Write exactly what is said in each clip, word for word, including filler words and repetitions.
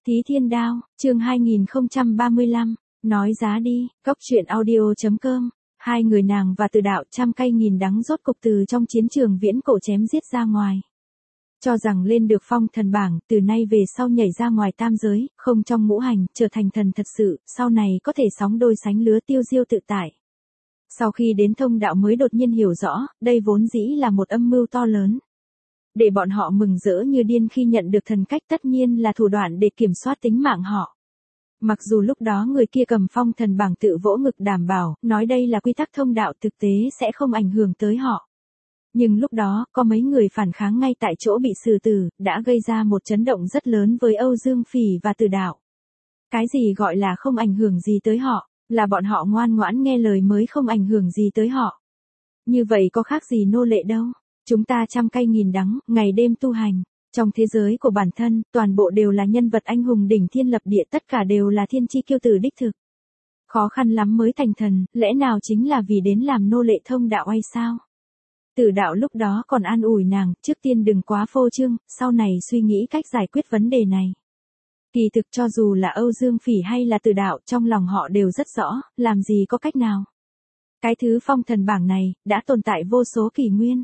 Thí Thiên Đao, chương hai nghìn không trăm ba mươi lăm, nói giá đi, cốc truyện audio chấm com. Hai người nàng và Từ Đạo trăm cây nghìn đắng rốt cục từ trong chiến trường viễn cổ chém giết ra ngoài. Cho rằng lên được phong thần bảng, từ nay về sau nhảy ra ngoài tam giới, không trong ngũ hành, trở thành thần thật sự, sau này có thể sóng đôi sánh lứa tiêu diêu tự tại. Sau khi đến thông đạo mới đột nhiên hiểu rõ, đây vốn dĩ là một âm mưu to lớn. Để bọn họ mừng rỡ như điên khi nhận được thần cách tất nhiên là thủ đoạn để kiểm soát tính mạng họ. Mặc dù lúc đó người kia cầm phong thần bảng tự vỗ ngực đảm bảo, nói đây là quy tắc thông đạo thực tế sẽ không ảnh hưởng tới họ. Nhưng lúc đó, có mấy người phản kháng ngay tại chỗ bị xử tử, đã gây ra một chấn động rất lớn với Âu Dương Phỉ và Từ Đạo. Cái gì gọi là không ảnh hưởng gì tới họ, là bọn họ ngoan ngoãn nghe lời mới không ảnh hưởng gì tới họ. Như vậy có khác gì nô lệ đâu. Chúng ta trăm cây nghìn đắng, ngày đêm tu hành. Trong thế giới của bản thân, toàn bộ đều là nhân vật anh hùng đỉnh thiên lập địa, tất cả đều là thiên chi kiêu tử đích thực. Khó khăn lắm mới thành thần, lẽ nào chính là vì đến làm nô lệ thông đạo hay sao? Từ Đạo lúc đó còn an ủi nàng, trước tiên đừng quá phô trương, sau này suy nghĩ cách giải quyết vấn đề này. Kỳ thực cho dù là Âu Dương Phỉ hay là Từ Đạo, trong lòng họ đều rất rõ, làm gì có cách nào. Cái thứ phong thần bảng này, đã tồn tại vô số kỷ nguyên.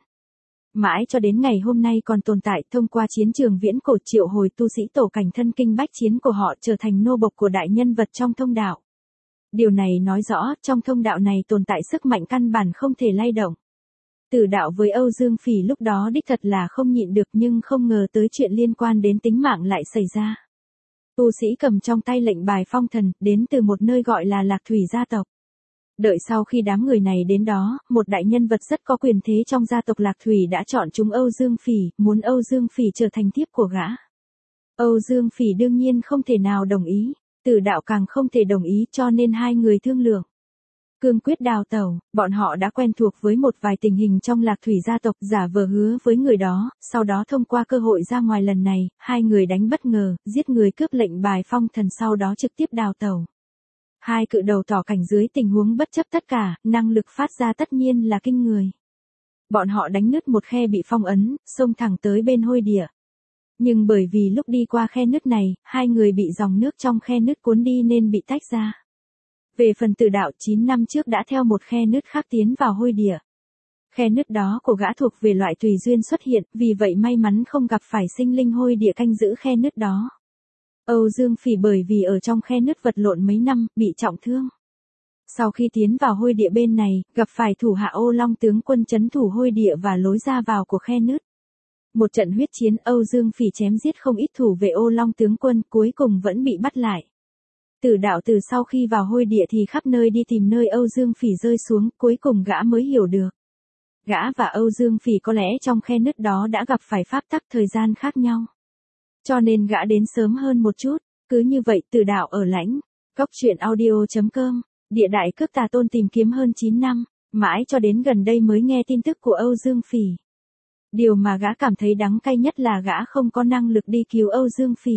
Mãi cho đến ngày hôm nay còn tồn tại, thông qua chiến trường viễn cổ triệu hồi tu sĩ tổ cảnh thân kinh bách chiến của họ trở thành nô bộc của đại nhân vật trong thông đạo. Điều này nói rõ, trong thông đạo này tồn tại sức mạnh căn bản không thể lay động. Từ Đạo với Âu Dương Phỉ lúc đó đích thật là không nhịn được, nhưng không ngờ tới chuyện liên quan đến tính mạng lại xảy ra. Tu sĩ cầm trong tay lệnh bài phong thần, đến từ một nơi gọi là Lạc Thủy gia tộc. Đợi sau khi đám người này đến đó, một đại nhân vật rất có quyền thế trong gia tộc Lạc Thủy đã chọn chúng Âu Dương Phỉ, muốn Âu Dương Phỉ trở thành thiếp của gã. Âu Dương Phỉ đương nhiên không thể nào đồng ý, Từ Đạo càng không thể đồng ý, cho nên hai người thương lượng. Cương quyết đào tẩu, bọn họ đã quen thuộc với một vài tình hình trong Lạc Thủy gia tộc, giả vờ hứa với người đó, sau đó thông qua cơ hội ra ngoài lần này, hai người đánh bất ngờ, giết người cướp lệnh bài phong thần, sau đó trực tiếp đào tẩu. Hai cự đầu tỏ cảnh dưới tình huống bất chấp tất cả, năng lực phát ra tất nhiên là kinh người. Bọn họ đánh nứt một khe bị phong ấn, xông thẳng tới bên hôi địa. Nhưng bởi vì lúc đi qua khe nứt này, hai người bị dòng nước trong khe nứt cuốn đi nên bị tách ra. Về phần Từ Đạo, chín năm trước đã theo một khe nứt khác tiến vào hôi địa. Khe nứt đó của gã thuộc về loại tùy duyên xuất hiện, vì vậy may mắn không gặp phải sinh linh hôi địa canh giữ khe nứt đó. Âu Dương Phỉ bởi vì ở trong khe nứt vật lộn mấy năm, bị trọng thương. Sau khi tiến vào hôi địa bên này, gặp phải thủ hạ Ô Long tướng quân trấn thủ hôi địa và lối ra vào của khe nứt. Một trận huyết chiến, Âu Dương Phỉ chém giết không ít thủ vệ Ô Long tướng quân, cuối cùng vẫn bị bắt lại. Từ Đạo từ sau khi vào hôi địa thì khắp nơi đi tìm nơi Âu Dương Phỉ rơi xuống, cuối cùng gã mới hiểu được. Gã và Âu Dương Phỉ có lẽ trong khe nứt đó đã gặp phải pháp tắc thời gian khác nhau. Cho nên gã đến sớm hơn một chút, cứ như vậy Từ Đạo ở lãnh. Cốc truyện audio chấm com, địa đại cước tà tôn tìm kiếm hơn chín năm, mãi cho đến gần đây mới nghe tin tức của Âu Dương Phỉ. Điều mà gã cảm thấy đắng cay nhất là gã không có năng lực đi cứu Âu Dương Phỉ.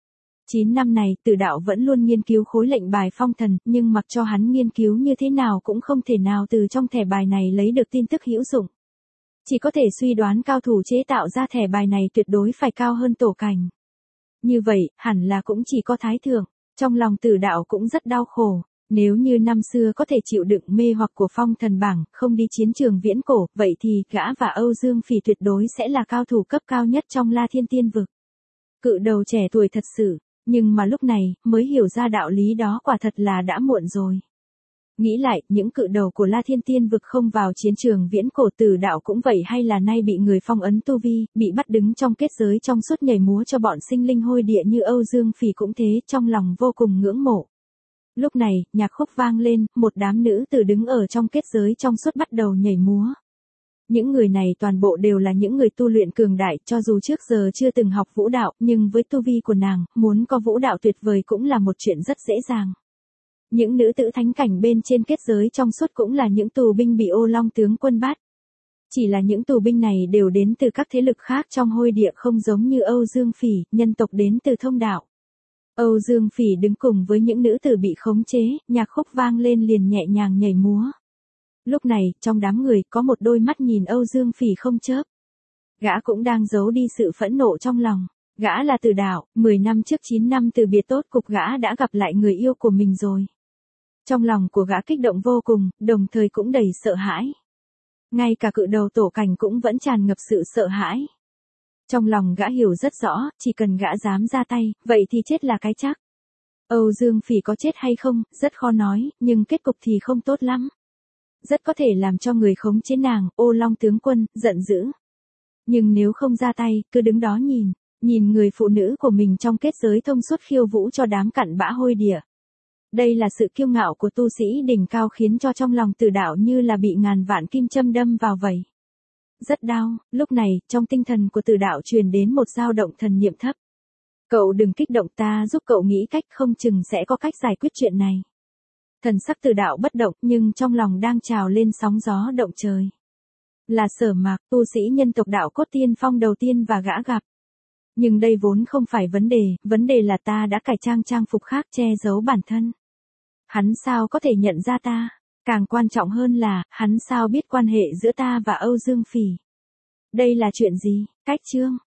chín năm này, Từ Đạo vẫn luôn nghiên cứu khối lệnh bài phong thần, nhưng mặc cho hắn nghiên cứu như thế nào cũng không thể nào từ trong thẻ bài này lấy được tin tức hữu dụng. Chỉ có thể suy đoán cao thủ chế tạo ra thẻ bài này tuyệt đối phải cao hơn tổ cảnh. Như vậy, hẳn là cũng chỉ có thái thượng. Trong lòng Từ Đạo cũng rất đau khổ. Nếu như năm xưa có thể chịu đựng mê hoặc của phong thần bảng, không đi chiến trường viễn cổ, vậy thì gã và Âu Dương Phỉ tuyệt đối sẽ là cao thủ cấp cao nhất trong La Thiên Tiên vực. Cự đầu trẻ tuổi thật sự, nhưng mà lúc này, mới hiểu ra đạo lý đó quả thật là đã muộn rồi. Nghĩ lại, những cự đầu của La Thiên Tiên vực không vào chiến trường viễn cổ, Từ Đạo cũng vậy, hay là nay bị người phong ấn tu vi, bị bắt đứng trong kết giới trong suốt nhảy múa cho bọn sinh linh hôi địa như Âu Dương Phỉ cũng thế, trong lòng vô cùng ngưỡng mộ. Lúc này, nhạc khúc vang lên, một đám nữ tử đứng ở trong kết giới trong suốt bắt đầu nhảy múa. Những người này toàn bộ đều là những người tu luyện cường đại, cho dù trước giờ chưa từng học vũ đạo, nhưng với tu vi của nàng, muốn có vũ đạo tuyệt vời cũng là một chuyện rất dễ dàng. Những nữ tử thánh cảnh bên trên kết giới trong suốt cũng là những tù binh bị Ô Long tướng quân bắt. Chỉ là những tù binh này đều đến từ các thế lực khác trong hôi địa, không giống như Âu Dương Phỉ, nhân tộc đến từ thông đạo. Âu Dương Phỉ đứng cùng với những nữ tử bị khống chế, nhạc khúc vang lên liền nhẹ nhàng nhảy múa. Lúc này, trong đám người, có một đôi mắt nhìn Âu Dương Phỉ không chớp. Gã cũng đang giấu đi sự phẫn nộ trong lòng. Gã là Từ Đạo, mười năm trước chín năm từ biệt tốt cục gã đã gặp lại người yêu của mình rồi. Trong lòng của gã kích động vô cùng, đồng thời cũng đầy sợ hãi. Ngay cả cự đầu Tổ Cảnh cũng vẫn tràn ngập sự sợ hãi. Trong lòng gã hiểu rất rõ, chỉ cần gã dám ra tay, vậy thì chết là cái chắc. Âu Dương Phỉ có chết hay không, rất khó nói, nhưng kết cục thì không tốt lắm. Rất có thể làm cho người khống chế nàng, Ô Long tướng quân, giận dữ. Nhưng nếu không ra tay, cứ đứng đó nhìn, nhìn người phụ nữ của mình trong kết giới thông suốt khiêu vũ cho đám cặn bã hôi địa. Đây là sự kiêu ngạo của tu sĩ đỉnh cao khiến cho trong lòng Từ Đạo như là bị ngàn vạn kim châm đâm vào vậy. Rất đau, lúc này, trong tinh thần của Từ Đạo truyền đến một dao động thần niệm thấp. Cậu đừng kích động, ta giúp cậu nghĩ cách, không chừng sẽ có cách giải quyết chuyện này. Thần sắc Từ Đạo bất động nhưng trong lòng đang trào lên sóng gió động trời. Là Sở Mạc, tu sĩ nhân tộc Đạo Cốt Tiên Phong đầu tiên và gã gặp. Nhưng đây vốn không phải vấn đề, vấn đề là ta đã cải trang trang phục khác che giấu bản thân. Hắn sao có thể nhận ra ta? Càng quan trọng hơn là, hắn sao biết quan hệ giữa ta và Âu Dương Phỉ? Đây là chuyện gì? Cách chương